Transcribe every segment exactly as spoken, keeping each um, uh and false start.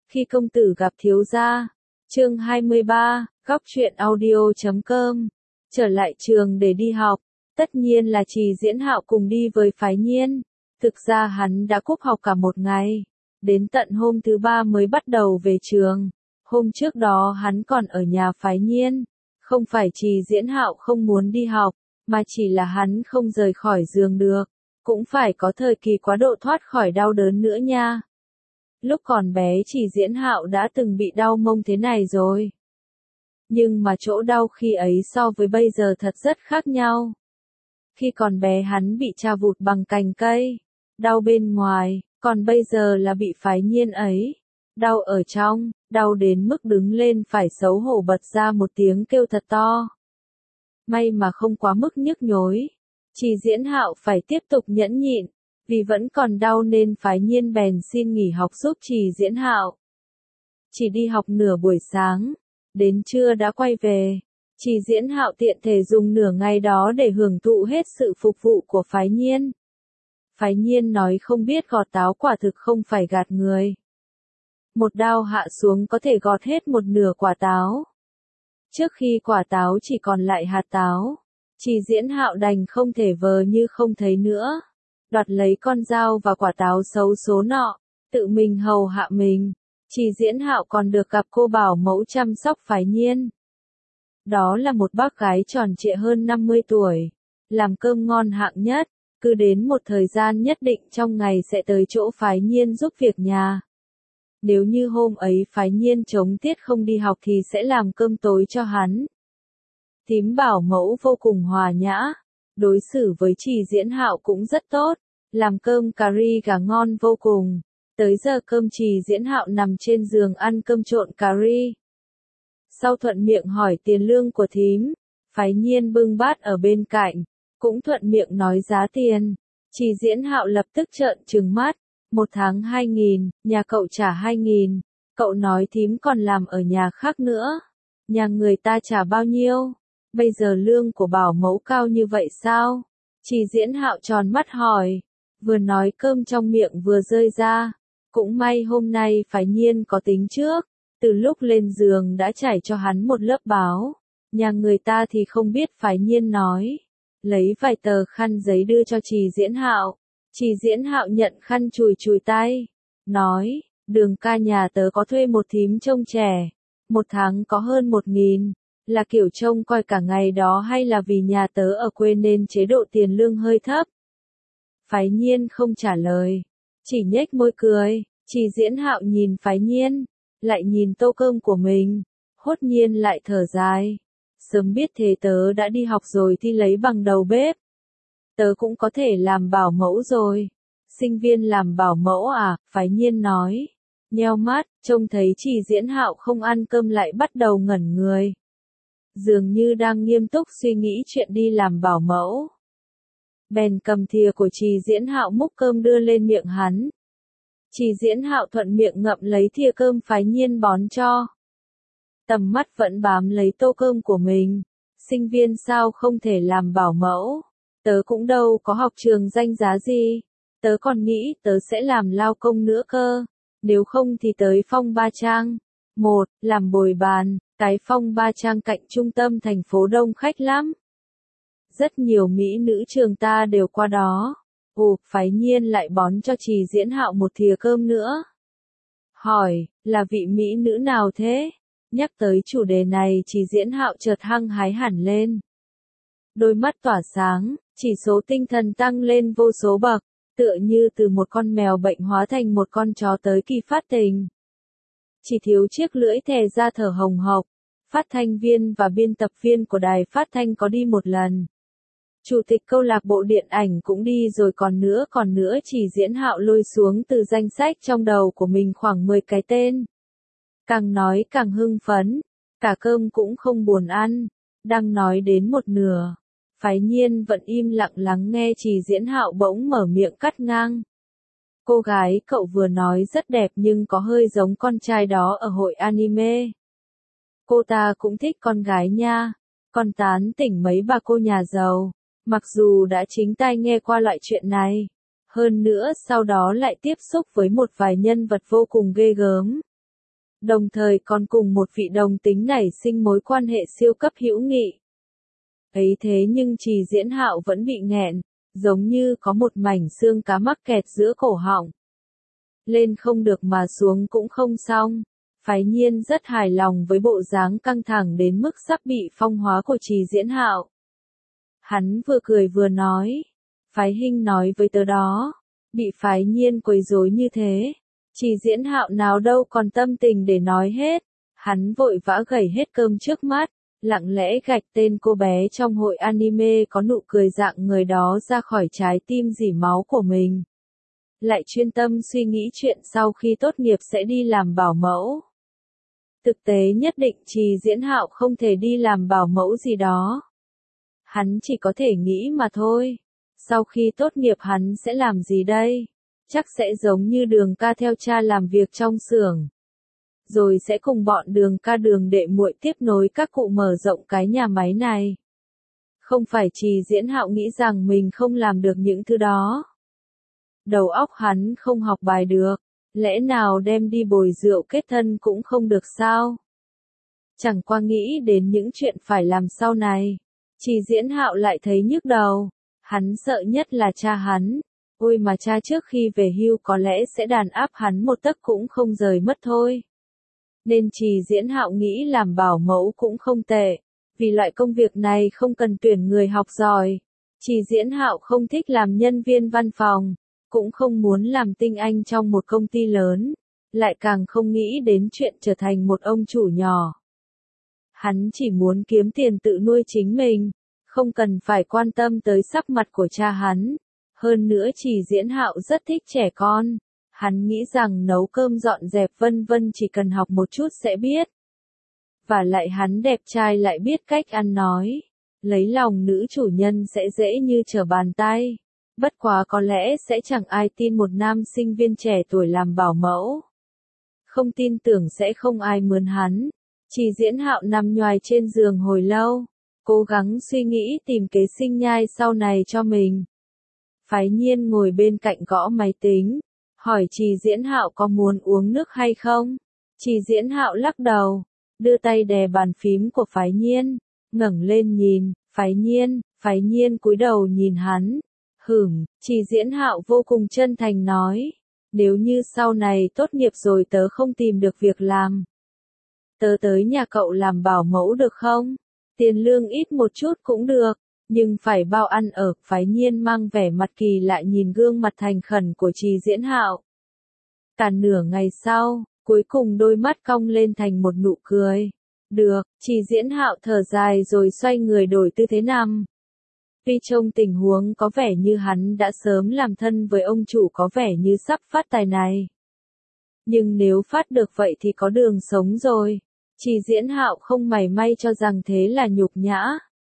Khi công tử gặp thiếu gia. Chương hai mươi ba, góc truyện audio chấm com. Trở lại trường để đi học, tất nhiên là Trì Diễn Hạo cùng đi với Phái Nhiên. Thực ra hắn đã cúp học cả một ngày, đến tận hôm thứ ba mới bắt đầu về trường. Hôm trước đó hắn còn ở nhà Phái Nhiên, không phải Trì Diễn Hạo không muốn đi học, mà chỉ là hắn không rời khỏi giường được, cũng phải có thời kỳ quá độ thoát khỏi đau đớn nữa nha. Lúc còn bé Trì Diễn Hạo đã từng bị đau mông thế này rồi. Nhưng mà chỗ đau khi ấy so với bây giờ thật rất khác nhau. Khi còn bé hắn bị tra vụt bằng cành cây, đau bên ngoài, còn bây giờ là bị Phái Nhiên ấy. Đau ở trong, đau đến mức đứng lên phải xấu hổ bật ra một tiếng kêu thật to. May mà không quá mức nhức nhối. Trì Diễn Hạo phải tiếp tục nhẫn nhịn, vì vẫn còn đau nên Phái Nhiên bèn xin nghỉ học giúp Trì Diễn Hạo. Chỉ đi học nửa buổi sáng, đến trưa đã quay về. Trì Diễn Hạo tiện thể dùng nửa ngày đó để hưởng thụ hết sự phục vụ của Phái Nhiên. Phái Nhiên nói không biết gọt táo quả thực không phải gạt người. Một đao hạ xuống có thể gọt hết một nửa quả táo. Trước khi quả táo chỉ còn lại hạt táo, Trì Diễn Hạo đành không thể vờ như không thấy nữa. Đoạt lấy con dao và quả táo xấu số nọ, tự mình hầu hạ mình. Trì Diễn Hạo còn được gặp cô bảo mẫu chăm sóc Phái Nhiên. Đó là một bác gái tròn trịa hơn năm mươi tuổi, làm cơm ngon hạng nhất, cứ đến một thời gian nhất định trong ngày sẽ tới chỗ Phái Nhiên giúp việc nhà. Nếu như hôm ấy Phái Nhiên chống tiết không đi học thì sẽ làm cơm tối cho hắn. Thím bảo mẫu vô cùng hòa nhã, đối xử với Trì Diễn Hạo cũng rất tốt, làm cơm cà ri gà ngon vô cùng. Tới giờ cơm Trì Diễn Hạo nằm trên giường ăn cơm trộn cà ri. Sau thuận miệng hỏi tiền lương của thím, Phái Nhiên bưng bát ở bên cạnh, cũng thuận miệng nói giá tiền. Trì Diễn Hạo lập tức trợn trừng mắt, một tháng hai nghìn, nhà cậu trả hai nghìn, cậu nói thím còn làm ở nhà khác nữa. Nhà người ta trả bao nhiêu? Bây giờ lương của bảo mẫu cao như vậy sao? Trì Diễn Hạo tròn mắt hỏi, vừa nói cơm trong miệng vừa rơi ra. Cũng may hôm nay Phái Nhiên có tính trước, từ lúc lên giường đã trải cho hắn một lớp báo. Nhà người ta thì không biết. Phái Nhiên nói, lấy vài tờ khăn giấy đưa cho Trì Diễn Hạo. Trì Diễn Hạo nhận khăn chùi chùi tay, nói, Đường ca nhà tớ có thuê một thím trông trẻ, một tháng có hơn một nghìn, là kiểu trông coi cả ngày đó hay là vì nhà tớ ở quê nên chế độ tiền lương hơi thấp? Phái Nhiên không trả lời, chỉ nhếch môi cười. Trì Diễn Hạo nhìn Phái Nhiên, lại nhìn tô cơm của mình, hốt nhiên lại thở dài. Sớm biết thế tớ đã đi học rồi thì lấy bằng đầu bếp. Tớ cũng có thể làm bảo mẫu rồi. Sinh viên làm bảo mẫu à? Phái Nhiên nói. Nheo mắt, trông thấy Trì Diễn Hạo không ăn cơm lại bắt đầu ngẩn người. Dường như đang nghiêm túc suy nghĩ chuyện đi làm bảo mẫu. Bèn cầm thìa của Trì Diễn Hạo múc cơm đưa lên miệng hắn. Trì Diễn Hạo thuận miệng ngậm lấy thìa cơm Phái Nhiên bón cho. Tầm mắt vẫn bám lấy tô cơm của mình. Sinh viên sao không thể làm bảo mẫu? Tớ cũng đâu có học trường danh giá gì. Tớ còn nghĩ tớ sẽ làm lao công nữa cơ. Nếu không thì tới Phong Ba Trang. Một, làm bồi bàn. Cái Phong Ba Trang cạnh trung tâm thành phố đông khách lắm. Rất nhiều mỹ nữ trường ta đều qua đó. Ồ, Phái Nhiên lại bón cho Trì Diễn Hạo một thìa cơm nữa. Hỏi, là vị mỹ nữ nào thế? Nhắc tới chủ đề này Trì Diễn Hạo chợt hăng hái hẳn lên. Đôi mắt tỏa sáng, chỉ số tinh thần tăng lên vô số bậc, tựa như từ một con mèo bệnh hóa thành một con chó tới kỳ phát tình. Chỉ thiếu chiếc lưỡi thè ra thở hồng hộc. Phát thanh viên và biên tập viên của đài phát thanh có đi một lần. Chủ tịch câu lạc bộ điện ảnh cũng đi rồi còn nữa còn nữa Trì Diễn Hạo lôi xuống từ danh sách trong đầu của mình khoảng mười cái tên. Càng nói càng hưng phấn, cả cơm cũng không buồn ăn, đang nói đến một nửa. Phái Nhiên vẫn im lặng lắng nghe Trì Diễn Hạo bỗng mở miệng cắt ngang. Cô gái cậu vừa nói rất đẹp nhưng có hơi giống con trai đó ở hội anime. Cô ta cũng thích con gái nha, còn tán tỉnh mấy bà cô nhà giàu. Mặc dù đã chính tai nghe qua loại chuyện này, hơn nữa sau đó lại tiếp xúc với một vài nhân vật vô cùng ghê gớm. Đồng thời còn cùng một vị đồng tính nảy sinh mối quan hệ siêu cấp hữu nghị. Ấy thế nhưng Trì Diễn Hạo vẫn bị nghẹn, giống như có một mảnh xương cá mắc kẹt giữa cổ họng. Lên không được mà xuống cũng không xong. Phái Nhiên rất hài lòng với bộ dáng căng thẳng đến mức sắp bị phong hóa của Trì Diễn Hạo. Hắn vừa cười vừa nói, Phái Hinh nói với tớ đó, bị Phái Nhiên quấy rối như thế. Trì Diễn Hạo nào đâu còn tâm tình để nói hết, hắn vội vã gẩy hết cơm trước mắt, lặng lẽ gạch tên cô bé trong hội anime có nụ cười dạng người đó ra khỏi trái tim dỉ máu của mình. Lại chuyên tâm suy nghĩ chuyện sau khi tốt nghiệp sẽ đi làm bảo mẫu. Thực tế nhất định Trì Diễn Hạo không thể đi làm bảo mẫu gì đó. Hắn chỉ có thể nghĩ mà thôi. Sau khi tốt nghiệp hắn sẽ làm gì đây? Chắc sẽ giống như Đường Ca theo cha làm việc trong xưởng. Rồi sẽ cùng bọn Đường Ca Đường đệ muội tiếp nối các cụ mở rộng cái nhà máy này. Không phải Trì Diễn Hạo nghĩ rằng mình không làm được những thứ đó. Đầu óc hắn không học bài được, lẽ nào đem đi bồi rượu kết thân cũng không được sao? Chẳng qua nghĩ đến những chuyện phải làm sau này, Trì Diễn Hạo lại thấy nhức đầu. Hắn sợ nhất là cha hắn. Ôi mà cha trước khi về hưu có lẽ sẽ đàn áp hắn một tấc cũng không rời mất thôi. Nên Trì Diễn Hạo nghĩ làm bảo mẫu cũng không tệ, vì loại công việc này không cần tuyển người học giỏi. Trì Diễn Hạo không thích làm nhân viên văn phòng, cũng không muốn làm tinh anh trong một công ty lớn, lại càng không nghĩ đến chuyện trở thành một ông chủ nhỏ. Hắn chỉ muốn kiếm tiền tự nuôi chính mình, không cần phải quan tâm tới sắc mặt của cha hắn. Hơn nữa Trì Diễn Hạo rất thích trẻ con. Hắn nghĩ rằng nấu cơm dọn dẹp vân vân chỉ cần học một chút sẽ biết. Và lại hắn đẹp trai lại biết cách ăn nói. Lấy lòng nữ chủ nhân sẽ dễ như trở bàn tay. Bất quá có lẽ sẽ chẳng ai tin một nam sinh viên trẻ tuổi làm bảo mẫu. Không tin tưởng sẽ không ai mướn hắn. Trì Diễn Hạo nằm nhoài trên giường hồi lâu, cố gắng suy nghĩ tìm kế sinh nhai sau này cho mình. Phái Nhiên ngồi bên cạnh gõ máy tính, hỏi Trì Diễn Hạo có muốn uống nước hay không. Trì Diễn Hạo lắc đầu, đưa tay đè bàn phím của Phái Nhiên, ngẩng lên nhìn, Phái Nhiên, Phái Nhiên cúi đầu nhìn hắn. Hửm, Trì Diễn Hạo vô cùng chân thành nói, nếu như sau này tốt nghiệp rồi tớ không tìm được việc làm, tớ tới nhà cậu làm bảo mẫu được không? Tiền lương ít một chút cũng được, nhưng phải bao ăn ở. Phái Nhiên mang vẻ mặt kỳ lạ nhìn gương mặt thành khẩn của Trì Diễn Hạo. Cả nửa ngày sau, cuối cùng đôi mắt cong lên thành một nụ cười. Được, Trì Diễn Hạo thở dài rồi xoay người đổi tư thế nằm. Tuy trông tình huống có vẻ như hắn đã sớm làm thân với ông chủ có vẻ như sắp phát tài này. Nhưng nếu phát được vậy thì có đường sống rồi. Trì Diễn Hạo không mảy may cho rằng thế là nhục nhã.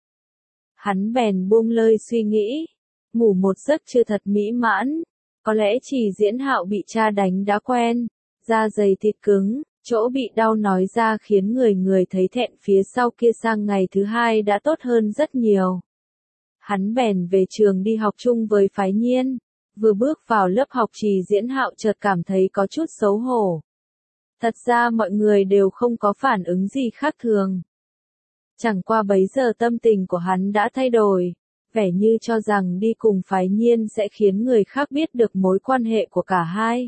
Hắn bèn buông lơi suy nghĩ, ngủ một giấc chưa thật mỹ mãn. Có lẽ Trì Diễn Hạo bị cha đánh đã quen, da dày thịt cứng, chỗ bị đau nói ra khiến người người thấy thẹn phía sau kia sang ngày thứ hai đã tốt hơn rất nhiều. Hắn bèn về trường đi học chung với Phái Nhiên. Vừa bước vào lớp học Trì Diễn Hạo chợt cảm thấy có chút xấu hổ. Thật ra mọi người đều không có phản ứng gì khác thường. Chẳng qua bấy giờ tâm tình của hắn đã thay đổi, vẻ như cho rằng đi cùng Phái Nhiên sẽ khiến người khác biết được mối quan hệ của cả hai.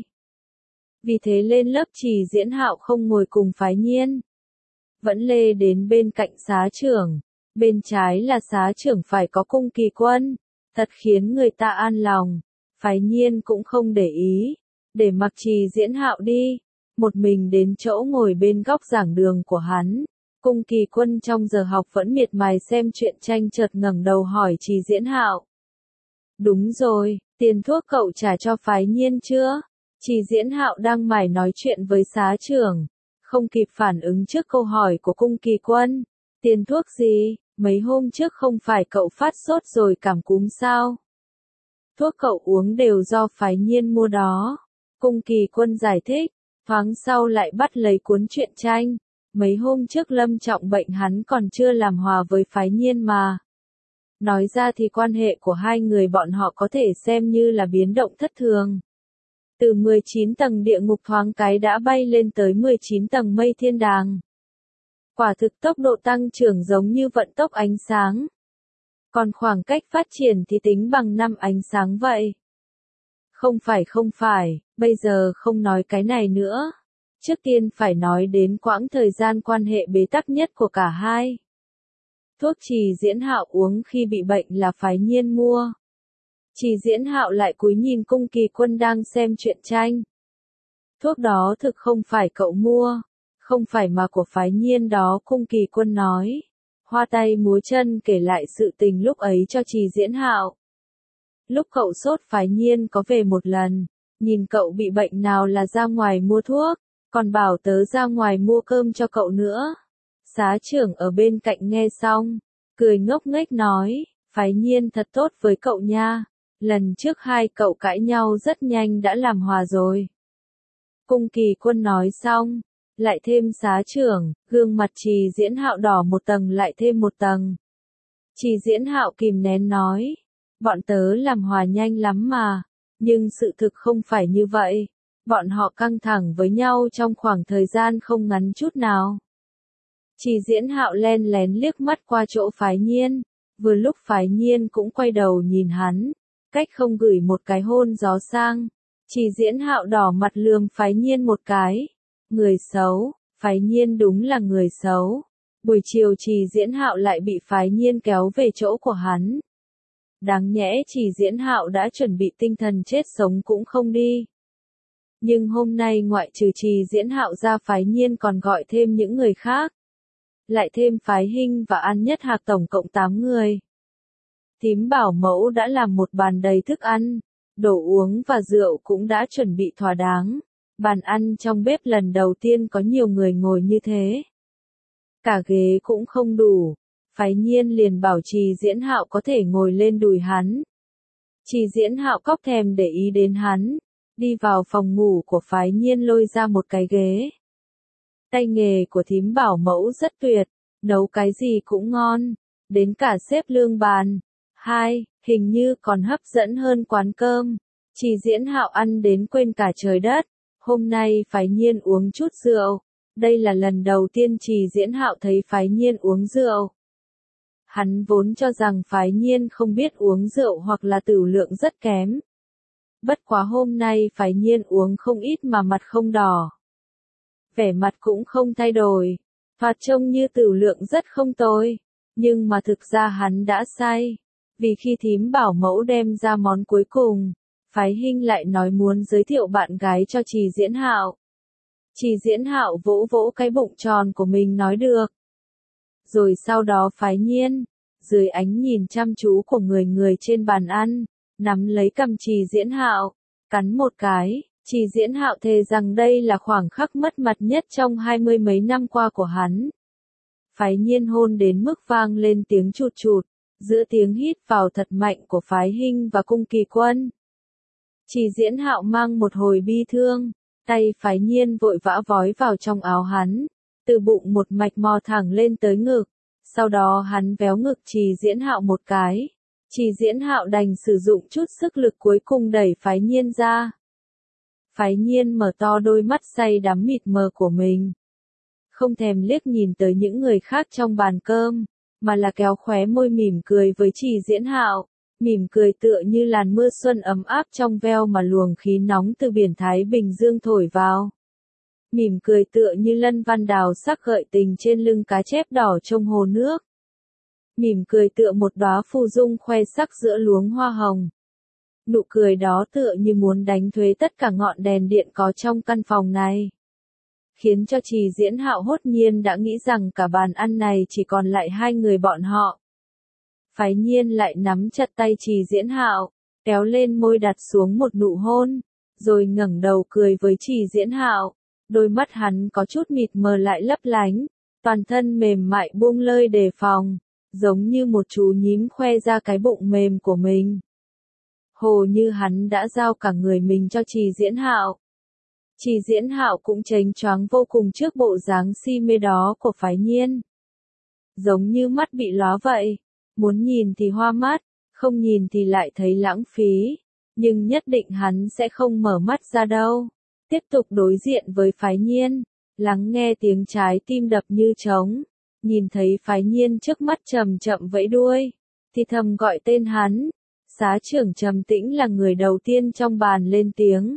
Vì thế lên lớp Trì Diễn Hạo không ngồi cùng Phái Nhiên, vẫn lê đến bên cạnh xá trưởng. Bên trái là xá trưởng phải có Cung Kỳ Quân, thật khiến người ta an lòng. Phái Nhiên cũng không để ý, để mặc Trì Diễn Hạo đi, một mình đến chỗ ngồi bên góc giảng đường của hắn. Cung Kỳ Quân trong giờ học vẫn miệt mài xem truyện tranh chợt ngẩng đầu hỏi Trì Diễn Hạo. Đúng rồi, tiền thuốc cậu trả cho Phái Nhiên chưa? Trì Diễn Hạo đang mải nói chuyện với xá trưởng, không kịp phản ứng trước câu hỏi của Cung Kỳ Quân. Tiền thuốc gì? Mấy hôm trước không phải cậu phát sốt rồi cảm cúm sao? Thuốc cậu uống đều do Phái Nhiên mua đó. Cung Kỳ Quân giải thích, thoáng sau lại bắt lấy cuốn truyện tranh. Mấy hôm trước lâm trọng bệnh hắn còn chưa làm hòa với Phái Nhiên mà. Nói ra thì quan hệ của hai người bọn họ có thể xem như là biến động thất thường. Từ mười chín tầng địa ngục thoáng cái đã bay lên tới mười chín tầng mây thiên đàng. Quả thực tốc độ tăng trưởng giống như vận tốc ánh sáng. Còn khoảng cách phát triển thì tính bằng năm ánh sáng vậy. Không phải không phải, bây giờ không nói cái này nữa. Trước tiên phải nói đến quãng thời gian quan hệ bế tắc nhất của cả hai. Thuốc Trì Diễn Hạo uống khi bị bệnh là Phái Nhiên mua. Trì Diễn Hạo lại cúi nhìn Cung Kỳ Quân đang xem truyện tranh. Thuốc đó thực không phải cậu mua, không phải mà của Phái Nhiên đó, Cung Kỳ Quân nói. Hoa tay múa chân kể lại sự tình lúc ấy cho Trì Diễn Hạo. Lúc cậu sốt Phái Nhiên có về một lần, nhìn cậu bị bệnh nào là ra ngoài mua thuốc, còn bảo tớ ra ngoài mua cơm cho cậu nữa. Xá trưởng ở bên cạnh nghe xong, cười ngốc nghếch nói, Phái Nhiên thật tốt với cậu nha, lần trước hai cậu cãi nhau rất nhanh đã làm hòa rồi. Cung Kỳ Quân nói xong, lại thêm xá trưởng, gương mặt Trì Diễn Hạo đỏ một tầng lại thêm một tầng. Trì Diễn Hạo kìm nén nói, bọn tớ làm hòa nhanh lắm mà, nhưng sự thực không phải như vậy, bọn họ căng thẳng với nhau trong khoảng thời gian không ngắn chút nào. Trì Diễn Hạo len lén liếc mắt qua chỗ Phái Nhiên, vừa lúc Phái Nhiên cũng quay đầu nhìn hắn, cách không gửi một cái hôn gió sang. Trì Diễn Hạo đỏ mặt lườm Phái Nhiên một cái. Người xấu, Phái Nhiên đúng là người xấu. Buổi chiều Trì Diễn Hạo lại bị Phái Nhiên kéo về chỗ của hắn. Đáng nhẽ Trì Diễn Hạo đã chuẩn bị tinh thần chết sống cũng không đi. Nhưng hôm nay ngoại trừ Trì Diễn Hạo ra, Phái Nhiên còn gọi thêm những người khác. Lại thêm Phái Hinh và An Nhất Hạc, tổng cộng tám người. Thím bảo mẫu đã làm một bàn đầy thức ăn, đồ uống và rượu cũng đã chuẩn bị thỏa đáng. Bàn ăn trong bếp lần đầu tiên có nhiều người ngồi như thế. Cả ghế cũng không đủ, Phái Nhiên liền bảo Trì Diễn Hạo có thể ngồi lên đùi hắn. Trì Diễn Hạo cóc thèm để ý đến hắn, đi vào phòng ngủ của Phái Nhiên lôi ra một cái ghế. Tay nghề của thím bảo mẫu rất tuyệt, nấu cái gì cũng ngon, đến cả xếp lương bàn. Hai, hình như còn hấp dẫn hơn quán cơm. Trì Diễn Hạo ăn đến quên cả trời đất. Hôm nay Phái Nhiên uống chút rượu. Đây là lần đầu tiên Trì Diễn Hạo thấy Phái Nhiên uống rượu. Hắn vốn cho rằng Phái Nhiên không biết uống rượu hoặc là tửu lượng rất kém. Bất quá hôm nay Phái Nhiên uống không ít mà mặt không đỏ. Vẻ mặt cũng không thay đổi. Thoạt trông như tửu lượng rất không tồi. Nhưng mà thực ra hắn đã say. Vì khi thím bảo mẫu đem ra món cuối cùng, Phái Hinh lại nói muốn giới thiệu bạn gái cho Trì Diễn Hạo. Trì Diễn Hạo vỗ vỗ cái bụng tròn của mình nói được. Rồi sau đó Phái Nhiên, dưới ánh nhìn chăm chú của người người trên bàn ăn, nắm lấy cằm Trì Diễn Hạo, cắn một cái. Trì Diễn Hạo thề rằng đây là khoảng khắc mất mặt nhất trong hai mươi mấy năm qua của hắn. Phái Nhiên hôn đến mức vang lên tiếng chụt chụt, giữa tiếng hít vào thật mạnh của Phái Hinh và Cung Kỳ Quân. Trì Diễn Hạo mang một hồi bi thương, tay Phái Nhiên vội vã vói vào trong áo hắn, từ bụng một mạch mò thẳng lên tới ngực, sau đó hắn véo ngực Trì Diễn Hạo một cái. Trì Diễn Hạo đành sử dụng chút sức lực cuối cùng đẩy Phái Nhiên ra. Phái Nhiên mở to đôi mắt say đắm mịt mờ của mình, không thèm liếc nhìn tới những người khác trong bàn cơm, mà là kéo khóe môi mỉm cười với Trì Diễn Hạo, mỉm cười tựa như làn mưa xuân ấm áp trong veo mà luồng khí nóng từ biển Thái Bình Dương thổi vào. Mỉm cười tựa như lân văn đào sắc gợi tình trên lưng cá chép đỏ trong hồ nước. Mỉm cười tựa một đóa phù dung khoe sắc giữa luống hoa hồng. Nụ cười đó tựa như muốn đánh thuế tất cả ngọn đèn điện có trong căn phòng này. Khiến cho Trì Diễn Hạo hốt nhiên đã nghĩ rằng cả bàn ăn này chỉ còn lại hai người bọn họ. Phái Nhiên lại nắm chặt tay Trì Diễn Hạo, kéo lên môi đặt xuống một nụ hôn, rồi ngẩng đầu cười với Trì Diễn Hạo. Đôi mắt hắn có chút mịt mờ lại lấp lánh, toàn thân mềm mại buông lơi đề phòng, giống như một chú nhím khoe ra cái bụng mềm của mình. Hồ như hắn đã giao cả người mình cho Trì Diễn Hạo. Trì Diễn Hạo cũng chánh choáng vô cùng trước bộ dáng si mê đó của Phái Nhiên. Giống như mắt bị lóa vậy, muốn nhìn thì hoa mắt, không nhìn thì lại thấy lãng phí. nhưng nhất định hắn sẽ không mở mắt ra đâu. Tiếp tục đối diện với Phái Nhiên, lắng nghe tiếng trái tim đập như trống, nhìn thấy Phái Nhiên trước mắt chậm chậm vẫy đuôi, thì thầm gọi tên hắn. Xá trưởng trầm tĩnh là người đầu tiên trong bàn lên tiếng.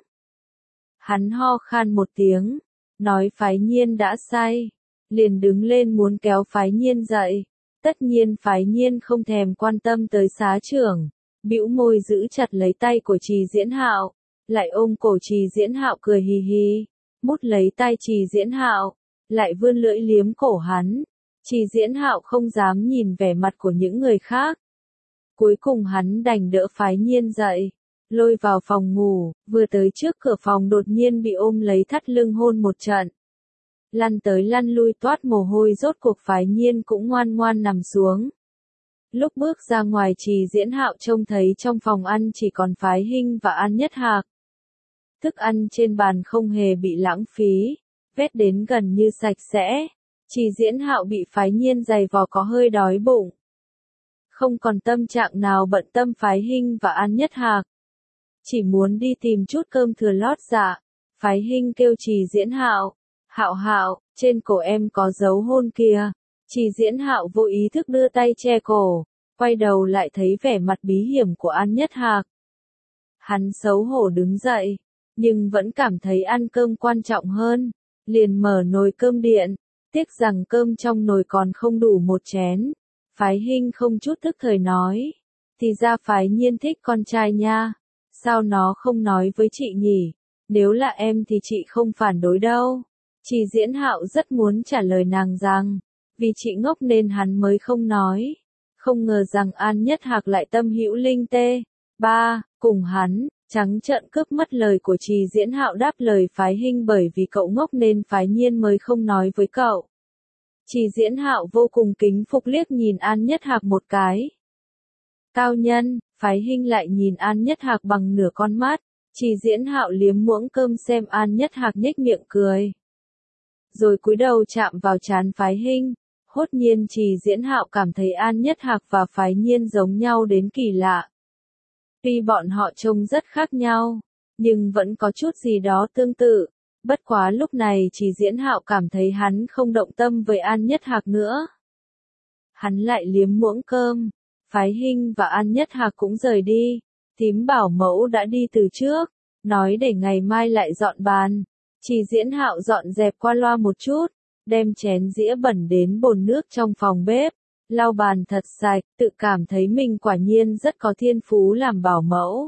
Hắn ho khan một tiếng, nói Phái Nhiên đã say, liền đứng lên muốn kéo Phái Nhiên dậy. Tất nhiên Phái Nhiên không thèm quan tâm tới xá trưởng, bĩu môi giữ chặt lấy tay của Trì Diễn Hạo, lại ôm cổ Trì Diễn Hạo cười hì hì, mút lấy tay Trì Diễn Hạo, lại vươn lưỡi liếm cổ hắn. Trì Diễn Hạo không dám nhìn vẻ mặt của những người khác. Cuối cùng hắn đành đỡ Phái Nhiên dậy, lôi vào phòng ngủ, vừa tới trước cửa phòng đột nhiên bị ôm lấy thắt lưng hôn một trận. Lăn tới lăn lui toát mồ hôi, rốt cuộc Phái Nhiên cũng ngoan ngoan nằm xuống. Lúc bước ra ngoài Trì Diễn Hạo trông thấy trong phòng ăn chỉ còn Phái Hinh và An Nhất Hạc. Thức ăn trên bàn không hề bị lãng phí, vét đến gần như sạch sẽ. Trì Diễn Hạo bị Phái Nhiên giày vò có hơi đói bụng. Không còn tâm trạng nào bận tâm Phái Hinh và An Nhất Hạc. Chỉ muốn đi tìm chút cơm thừa lót dạ. Phái Hinh kêu Trì Diễn Hạo, Hạo Hạo, trên cổ em có dấu hôn kìa. Trì Diễn Hạo vô ý thức đưa tay che cổ, quay đầu lại thấy vẻ mặt bí hiểm của An Nhất Hạc. Hắn xấu hổ đứng dậy, nhưng vẫn cảm thấy ăn cơm quan trọng hơn, liền mở nồi cơm điện, tiếc rằng cơm trong nồi còn không đủ một chén. Phái Hinh không chút tức thời nói, thì ra Phái Nhiên thích con trai nha, sao nó không nói với chị nhỉ, nếu là em thì chị không phản đối đâu. Trì Diễn Hạo rất muốn trả lời nàng rằng, vì chị ngốc nên hắn mới không nói, không ngờ rằng An Nhất Hạc lại tâm hữu linh tê. Ba, cùng hắn, trắng trợn cướp mất lời của Trì Diễn Hạo đáp lời Phái Hinh bởi vì cậu ngốc nên Phái Nhiên mới không nói với cậu. Trì Diễn Hạo vô cùng kính phục liếc nhìn An Nhất Hạc một cái. Cao nhân, Phái Hinh lại nhìn An Nhất Hạc bằng nửa con mắt, Trì Diễn Hạo liếm muỗng cơm xem An Nhất Hạc nhếch miệng cười. Rồi cúi đầu chạm vào trán Phái Hinh, hốt nhiên Trì Diễn Hạo cảm thấy An Nhất Hạc và Phái Nhiên giống nhau đến kỳ lạ. Tuy bọn họ trông rất khác nhau, nhưng vẫn có chút gì đó tương tự. Bất quá lúc này Trì Diễn Hạo cảm thấy hắn không động tâm với An Nhất Hạc nữa. Hắn lại liếm muỗng cơm, Phái Hinh và An Nhất Hạc cũng rời đi, thím bảo mẫu đã đi từ trước, nói để ngày mai lại dọn bàn. Trì Diễn Hạo dọn dẹp qua loa một chút, đem chén dĩa bẩn đến bồn nước trong phòng bếp, lau bàn thật sạch, tự cảm thấy mình quả nhiên rất có thiên phú làm bảo mẫu.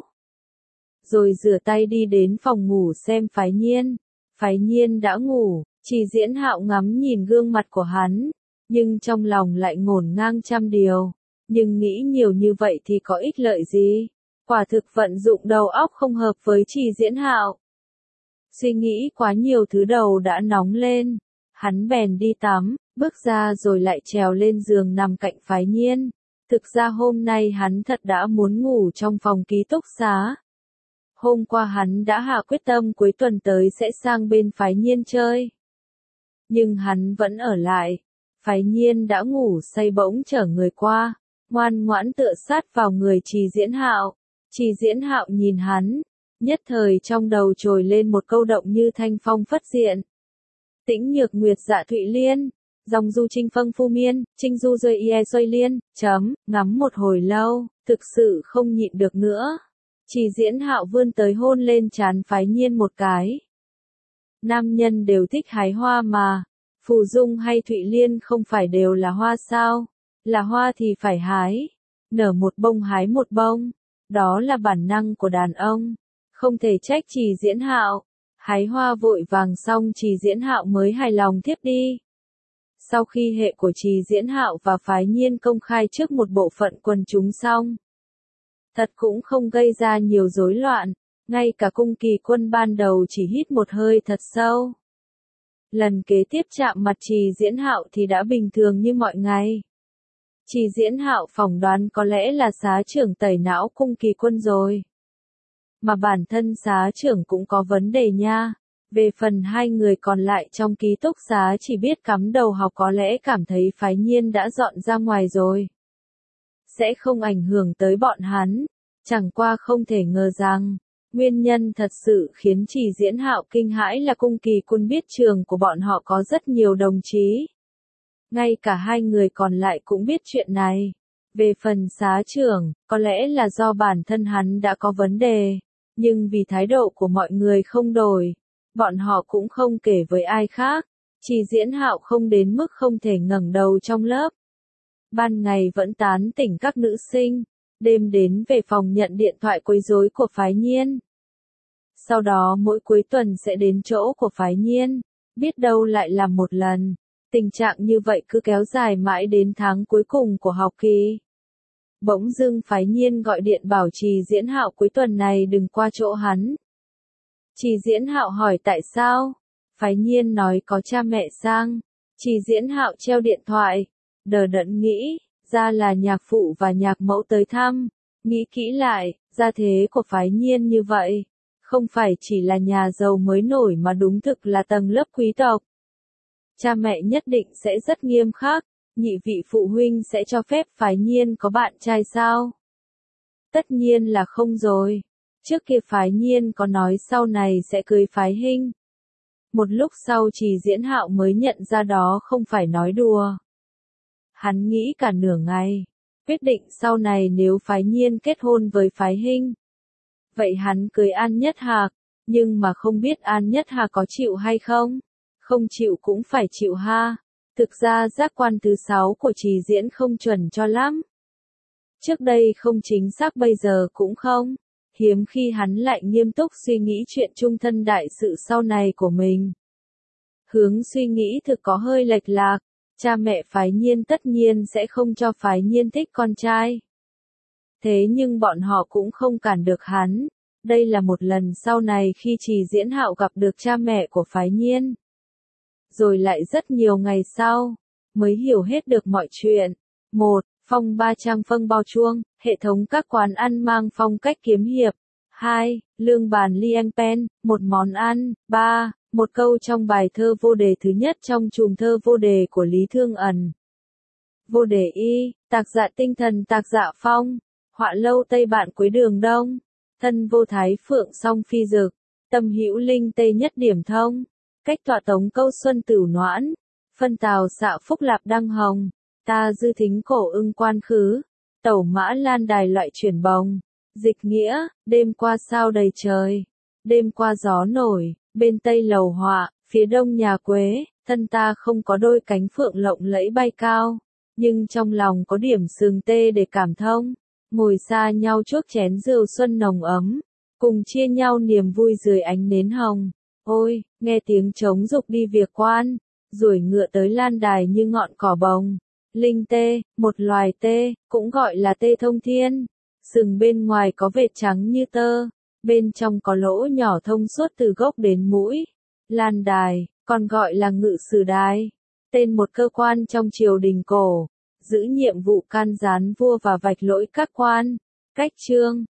Rồi rửa tay đi đến phòng ngủ xem Phái Nhiên. Phái Nhiên đã ngủ, Trì Diễn Hạo ngắm nhìn gương mặt của hắn, nhưng trong lòng lại ngổn ngang trăm điều, nhưng nghĩ nhiều như vậy thì có ích lợi gì? Quả thực vận dụng đầu óc không hợp với Trì Diễn Hạo. Suy nghĩ quá nhiều thứ đầu đã nóng lên, hắn bèn đi tắm, bước ra rồi lại trèo lên giường nằm cạnh Phái Nhiên. Thực ra hôm nay hắn thật đã muốn ngủ trong phòng ký túc xá. Hôm qua hắn đã hạ quyết tâm cuối tuần tới sẽ sang bên Phái Nhiên chơi. Nhưng hắn vẫn ở lại. Phái Nhiên đã ngủ say bỗng chở người qua, ngoan ngoãn tựa sát vào người Trì Diễn Hạo. Trì Diễn Hạo nhìn hắn, nhất thời trong đầu trồi lên một câu động như thanh phong phất diện. Tĩnh nhược nguyệt dạ thụy liên, dòng du trinh phâng phu miên, trinh du rơi ie xoay liên, chấm, ngắm một hồi lâu, thực sự không nhịn được nữa. Trì Diễn Hạo vươn tới hôn lên trán Phái Nhiên một cái. Nam nhân đều thích hái hoa mà, phù dung hay thụy liên không phải đều là hoa sao, là hoa thì phải hái, nở một bông hái một bông, đó là bản năng của đàn ông, không thể trách Trì Diễn Hạo. Hái hoa vội vàng xong Trì Diễn Hạo mới hài lòng thiếp đi. Sau khi hệ của Trì Diễn Hạo và Phái Nhiên công khai trước một bộ phận quần chúng xong, thật cũng không gây ra nhiều rối loạn, ngay cả Cung Kỳ Quân ban đầu chỉ hít một hơi thật sâu. Lần kế tiếp chạm mặt Trì Diễn Hạo thì đã bình thường như mọi ngày. Trì Diễn Hạo phỏng đoán có lẽ là xá trưởng tẩy não Cung Kỳ Quân rồi. Mà bản thân xá trưởng cũng có vấn đề nha. Về phần hai người còn lại trong ký túc xá chỉ biết cắm đầu học có lẽ cảm thấy Phái Nhiên đã dọn ra ngoài rồi, sẽ không ảnh hưởng tới bọn hắn. Chẳng qua không thể ngờ rằng, nguyên nhân thật sự khiến Trì Diễn Hạo kinh hãi là Cung Kỳ Quân biết trường của bọn họ có rất nhiều đồng chí. Ngay cả hai người còn lại cũng biết chuyện này. Về phần xá trưởng, có lẽ là do bản thân hắn đã có vấn đề, nhưng vì thái độ của mọi người không đổi, bọn họ cũng không kể với ai khác. Trì Diễn Hạo không đến mức không thể ngẩng đầu trong lớp. Ban ngày vẫn tán tỉnh các nữ sinh, đêm đến về phòng nhận điện thoại quấy rối của phái nhiên. Sau đó mỗi cuối tuần sẽ đến chỗ của phái nhiên, biết đâu lại làm một lần. Tình trạng như vậy cứ kéo dài mãi đến tháng cuối cùng của học kỳ. Bỗng dưng phái nhiên gọi điện bảo Trì Diễn Hạo cuối tuần này đừng qua chỗ hắn. Trì Diễn Hạo hỏi tại sao? Phái nhiên nói có cha mẹ sang. Trì Diễn Hạo treo điện thoại, đờ đẫn nghĩ, ra là nhạc phụ và nhạc mẫu tới thăm. Nghĩ kỹ lại, gia thế của phái nhiên như vậy, không phải chỉ là nhà giàu mới nổi mà đúng thực là tầng lớp quý tộc. Cha mẹ nhất định sẽ rất nghiêm khắc, nhị vị phụ huynh sẽ cho phép phái nhiên có bạn trai sao? Tất nhiên là không rồi. Trước kia phái nhiên có nói sau này sẽ cưới phái hinh. Một lúc sau Trì Diễn Hạo mới nhận ra đó không phải nói đùa. Hắn nghĩ cả nửa ngày, quyết định sau này nếu phái nhiên kết hôn với phái hinh, vậy hắn cưới An Nhất Hạc, nhưng mà không biết An Nhất Hạc có chịu hay không? Không chịu cũng phải chịu ha. Thực ra giác quan thứ sáu của Trì Diễn không chuẩn cho lắm. Trước đây không chính xác bây giờ cũng không. Hiếm khi hắn lại nghiêm túc suy nghĩ chuyện chung thân đại sự sau này của mình. Hướng suy nghĩ thực có hơi lệch lạc. Cha mẹ phái nhiên tất nhiên sẽ không cho phái nhiên thích con trai. Thế nhưng bọn họ cũng không cản được hắn. Đây là một lần sau này khi Trì Diễn Hạo gặp được cha mẹ của phái nhiên. Rồi lại rất nhiều ngày sau, mới hiểu hết được mọi chuyện. một. Phong ba trang phân bao chuông, hệ thống các quán ăn mang phong cách kiếm hiệp. hai. Lương bàn liêng pen, một món ăn. ba. Một câu trong bài thơ vô đề thứ nhất trong chùm thơ vô đề của Lý Thương Ẩn. Vô đề y, tạc dạ tinh thần tạc dạ phong, họa lâu tây bạn cuối đường đông, thân vô thái phượng song phi dực, tâm hữu linh tây nhất điểm thông, cách tọa tống câu xuân tửu noãn, phân tào xạ phúc lạp đăng hồng, ta dư thính cổ ưng quan khứ, tẩu mã lan đài loại chuyển bồng, dịch nghĩa, đêm qua sao đầy trời, đêm qua gió nổi, bên tây lầu họa, phía đông nhà quế, thân ta không có đôi cánh phượng lộng lẫy bay cao, nhưng trong lòng có điểm sừng tê để cảm thông, ngồi xa nhau chuốc chén rượu xuân nồng ấm, cùng chia nhau niềm vui dưới ánh nến hồng. Ôi, nghe tiếng trống dục đi việc quan, ruổi ngựa tới lan đài như ngọn cỏ bồng. Linh tê, một loài tê, cũng gọi là tê thông thiên. Sừng bên ngoài có vệt trắng như tơ, bên trong có lỗ nhỏ thông suốt từ gốc đến mũi. Lan đài, còn gọi là ngự sử đài, tên một cơ quan trong triều đình cổ, giữ nhiệm vụ can gián vua và vạch lỗi các quan. Cách chương